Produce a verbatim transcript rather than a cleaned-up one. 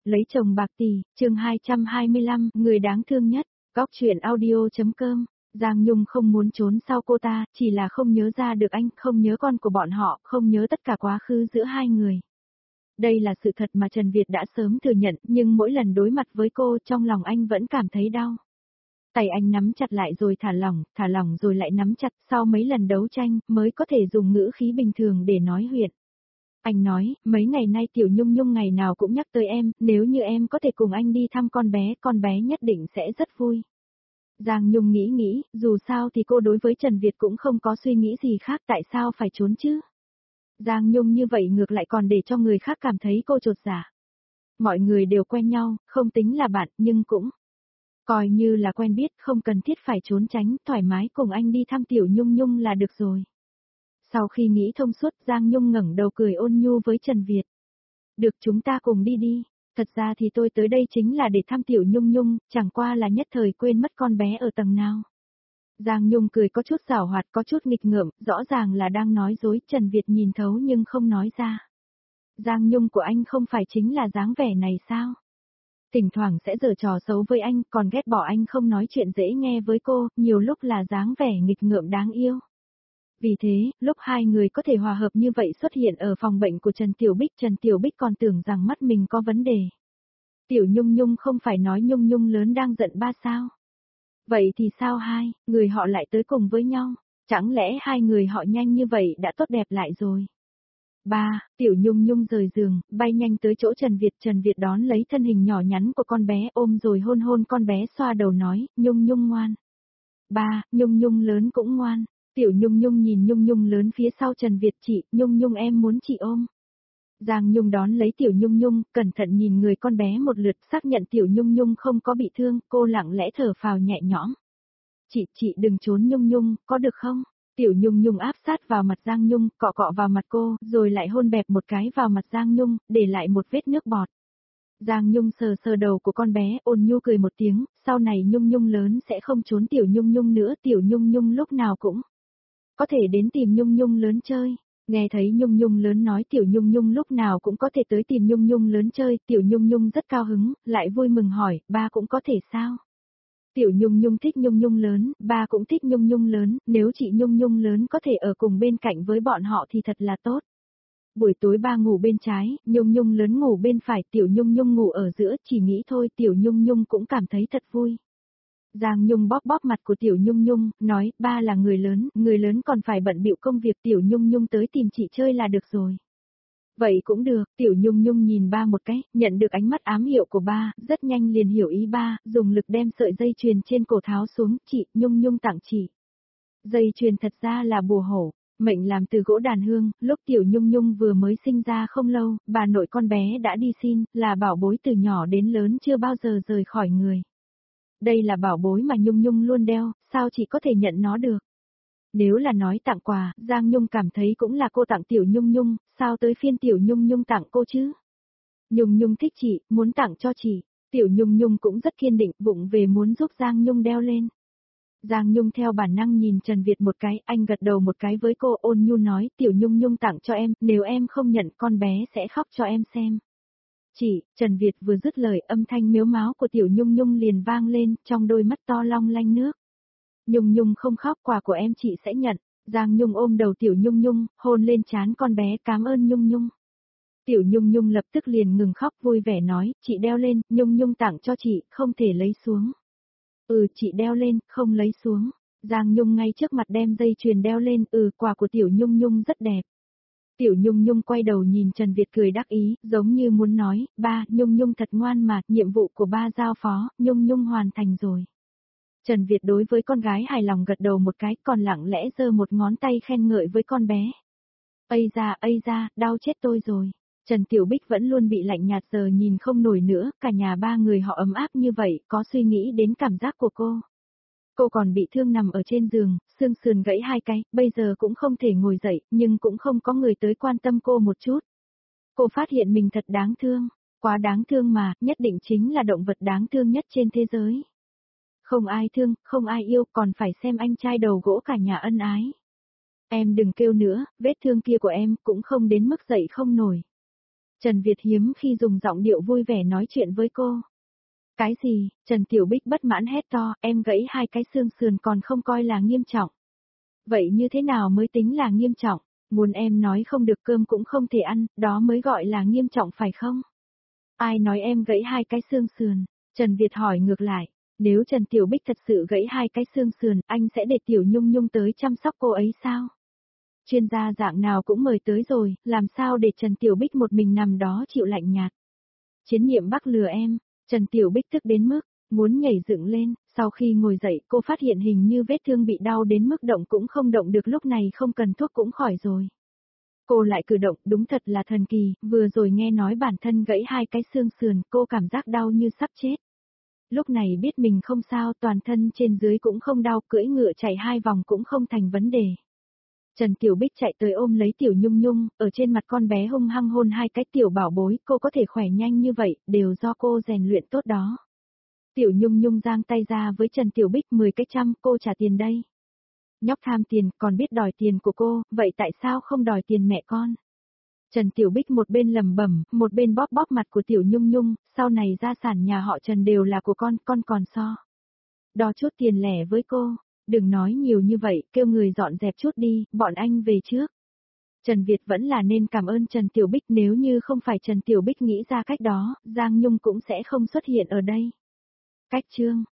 Lấy chồng bạc tỷ, chương hai trăm hai mươi lăm, người đáng thương nhất, góc truyện audio.com. Giang Nhung không muốn trốn sau cô ta, chỉ là không nhớ ra được anh, không nhớ con của bọn họ, không nhớ tất cả quá khứ giữa hai người. Đây là sự thật mà Trần Việt đã sớm thừa nhận, nhưng mỗi lần đối mặt với cô, trong lòng anh vẫn cảm thấy đau. Tay anh nắm chặt lại rồi thả lỏng, thả lỏng rồi lại nắm chặt, sau mấy lần đấu tranh, mới có thể dùng ngữ khí bình thường để nói huyện. Anh nói, mấy ngày nay Tiểu Nhung Nhung ngày nào cũng nhắc tới em, nếu như em có thể cùng anh đi thăm con bé, con bé nhất định sẽ rất vui. Giang Nhung nghĩ nghĩ, dù sao thì cô đối với Trần Việt cũng không có suy nghĩ gì khác, tại sao phải trốn chứ? Giang Nhung như vậy ngược lại còn để cho người khác cảm thấy cô chột dạ. Mọi người đều quen nhau, không tính là bạn, nhưng cũng coi như là quen biết, không cần thiết phải trốn tránh, thoải mái cùng anh đi thăm Tiểu Nhung Nhung là được rồi. Sau khi nghĩ thông suốt, Giang Nhung ngẩng đầu cười ôn nhu với Trần Việt. Được, chúng ta cùng đi đi, thật ra thì tôi tới đây chính là để thăm Tiểu Nhung Nhung, chẳng qua là nhất thời quên mất con bé ở tầng nào. Giang Nhung cười có chút giảo hoạt, có chút nghịch ngợm, rõ ràng là đang nói dối, Trần Việt nhìn thấu nhưng không nói ra. Giang Nhung của anh không phải chính là dáng vẻ này sao? Thỉnh thoảng sẽ giở trò xấu với anh, còn ghét bỏ anh không nói chuyện dễ nghe với cô, nhiều lúc là dáng vẻ nghịch ngợm đáng yêu. Vì thế, lúc hai người có thể hòa hợp như vậy xuất hiện ở phòng bệnh của Trần Tiểu Bích, Trần Tiểu Bích còn tưởng rằng mắt mình có vấn đề. Tiểu Nhung Nhung không phải nói Nhung Nhung lớn đang giận ba sao? Vậy thì sao hai, người họ lại tới cùng với nhau? Chẳng lẽ hai người họ nhanh như vậy đã tốt đẹp lại rồi? Ba, Tiểu Nhung Nhung rời giường, bay nhanh tới chỗ Trần Việt, Trần Việt đón lấy thân hình nhỏ nhắn của con bé ôm rồi hôn hôn con bé xoa đầu nói, Nhung Nhung ngoan. Ba, Nhung Nhung lớn cũng ngoan. Tiểu Nhung Nhung nhìn Nhung Nhung lớn phía sau Trần Việt, chị, Nhung Nhung em muốn chị ôm. Giang Nhung đón lấy Tiểu Nhung Nhung, cẩn thận nhìn người con bé một lượt, xác nhận Tiểu Nhung Nhung không có bị thương, cô lặng lẽ thở phào nhẹ nhõm. Chị, chị đừng trốn Nhung Nhung, có được không? Tiểu Nhung Nhung áp sát vào mặt Giang Nhung, cọ cọ vào mặt cô, rồi lại hôn bẹp một cái vào mặt Giang Nhung, để lại một vết nước bọt. Giang Nhung sờ sờ đầu của con bé, ôn nhu cười một tiếng, sau này Nhung Nhung lớn sẽ không trốn Tiểu Nhung Nhung nữa, Tiểu Nhung Nhung lúc nào cũng có thể đến tìm Nhung Nhung lớn chơi. Nghe thấy Nhung Nhung lớn nói Tiểu Nhung Nhung lúc nào cũng có thể tới tìm Nhung Nhung lớn chơi, Tiểu Nhung Nhung rất cao hứng, lại vui mừng hỏi, ba cũng có thể sao? Tiểu Nhung Nhung thích Nhung Nhung lớn, ba cũng thích Nhung Nhung lớn, nếu chị Nhung Nhung lớn có thể ở cùng bên cạnh với bọn họ thì thật là tốt. Buổi tối ba ngủ bên trái, Nhung Nhung lớn ngủ bên phải, Tiểu Nhung Nhung ngủ ở giữa, chỉ nghĩ thôi Tiểu Nhung Nhung cũng cảm thấy thật vui. Giang Nhung bóp bóp mặt của Tiểu Nhung Nhung, nói, ba là người lớn, người lớn còn phải bận bịu công việc, Tiểu Nhung Nhung tới tìm chị chơi là được rồi. Vậy cũng được, Tiểu Nhung Nhung nhìn ba một cái, nhận được ánh mắt ám hiệu của ba, rất nhanh liền hiểu ý ba, dùng lực đem sợi dây chuyền trên cổ tháo xuống, chị, Nhung Nhung tặng chị. Dây chuyền thật ra là bùa hổ, mệnh làm từ gỗ đàn hương, lúc Tiểu Nhung Nhung vừa mới sinh ra không lâu, bà nội con bé đã đi xin, là bảo bối từ nhỏ đến lớn chưa bao giờ rời khỏi người. Đây là bảo bối mà Nhung Nhung luôn đeo, sao chị có thể nhận nó được? Nếu là nói tặng quà, Giang Nhung cảm thấy cũng là cô tặng Tiểu Nhung Nhung, sao tới phiên Tiểu Nhung Nhung tặng cô chứ? Nhung Nhung thích chị, muốn tặng cho chị. Tiểu Nhung Nhung cũng rất kiên định, vụng về muốn giúp Giang Nhung đeo lên. Giang Nhung theo bản năng nhìn Trần Việt một cái, anh gật đầu một cái với cô, ôn nhu nói, Tiểu Nhung Nhung tặng cho em, nếu em không nhận con bé sẽ khóc cho em xem. Chị, Trần Việt vừa dứt lời, âm thanh miếu máo của Tiểu Nhung Nhung liền vang lên, trong đôi mắt to long lanh nước. Nhung Nhung không khóc, quà của em chị sẽ nhận. Giang Nhung ôm đầu Tiểu Nhung Nhung, hôn lên trán con bé, cảm ơn Nhung Nhung. Tiểu Nhung Nhung lập tức liền ngừng khóc, vui vẻ nói, chị đeo lên, Nhung Nhung tặng cho chị, không thể lấy xuống. Ừ, chị đeo lên, không lấy xuống. Giang Nhung ngay trước mặt đem dây chuyền đeo lên, ừ, quà của Tiểu Nhung Nhung rất đẹp. Tiểu Nhung Nhung quay đầu nhìn Trần Việt cười đắc ý, giống như muốn nói, ba, Nhung Nhung thật ngoan mà, nhiệm vụ của ba giao phó, Nhung Nhung hoàn thành rồi. Trần Việt đối với con gái hài lòng gật đầu một cái, còn lặng lẽ giơ một ngón tay khen ngợi với con bé. Ây da, ây da, đau chết tôi rồi. Trần Tiểu Bích vẫn luôn bị lạnh nhạt giờ nhìn không nổi nữa, cả nhà ba người họ ấm áp như vậy, có suy nghĩ đến cảm giác của cô. Cô còn bị thương nằm ở trên giường, xương sườn gãy hai cái, bây giờ cũng không thể ngồi dậy, nhưng cũng không có người tới quan tâm cô một chút. Cô phát hiện mình thật đáng thương, quá đáng thương mà, nhất định chính là động vật đáng thương nhất trên thế giới. Không ai thương, không ai yêu, còn phải xem anh trai đầu gỗ cả nhà ân ái. Em đừng kêu nữa, vết thương kia của em cũng không đến mức dậy không nổi. Trần Việt hiếm khi dùng giọng điệu vui vẻ nói chuyện với cô. Cái gì? Trần Tiểu Bích bất mãn hét to, em gãy hai cái xương sườn còn không coi là nghiêm trọng. Vậy như thế nào mới tính là nghiêm trọng? Muốn em nói không được cơm cũng không thể ăn, đó mới gọi là nghiêm trọng phải không? Ai nói em gãy hai cái xương sườn? Trần Việt hỏi ngược lại. Nếu Trần Tiểu Bích thật sự gãy hai cái xương sườn, anh sẽ để Tiểu Nhung Nhung tới chăm sóc cô ấy sao? Chuyên gia dạng nào cũng mời tới rồi, làm sao để Trần Tiểu Bích một mình nằm đó chịu lạnh nhạt? Chiến nhiệm Bắc lừa em, Trần Tiểu Bích tức đến mức, muốn nhảy dựng lên, sau khi ngồi dậy cô phát hiện hình như vết thương bị đau đến mức động cũng không động được, lúc này không cần thuốc cũng khỏi rồi. Cô lại cử động, đúng thật là thần kỳ, vừa rồi nghe nói bản thân gãy hai cái xương sườn, cô cảm giác đau như sắp chết. Lúc này biết mình không sao, toàn thân trên dưới cũng không đau, cưỡi ngựa chạy hai vòng cũng không thành vấn đề. Trần Tiểu Bích chạy tới ôm lấy Tiểu Nhung Nhung, ở trên mặt con bé hung hăng hôn hai cái tiểu bảo bối, cô có thể khỏe nhanh như vậy, đều do cô rèn luyện tốt đó. Tiểu Nhung Nhung giang tay ra với Trần Tiểu Bích mười cái trăm, cô trả tiền đây. Nhóc tham tiền, còn biết đòi tiền của cô, vậy tại sao không đòi tiền mẹ con? Trần Tiểu Bích một bên lẩm bẩm, một bên bóp bóp mặt của Tiểu Nhung Nhung, sau này gia sản nhà họ Trần đều là của con, con còn so. Đo chút tiền lẻ với cô, đừng nói nhiều như vậy, kêu người dọn dẹp chút đi, bọn anh về trước. Trần Việt vẫn là nên cảm ơn Trần Tiểu Bích, nếu như không phải Trần Tiểu Bích nghĩ ra cách đó, Giang Nhung cũng sẽ không xuất hiện ở đây. Cách chương